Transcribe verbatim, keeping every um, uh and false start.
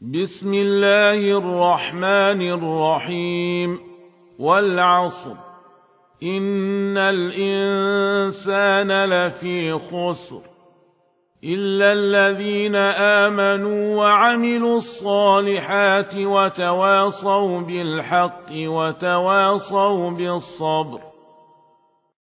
بسم الله الرحمن الرحيم والعصر إن الإنسان لفي خسر إلا الذين آمنوا وعملوا الصالحات وتواصوا بالحق وتواصوا بالصبر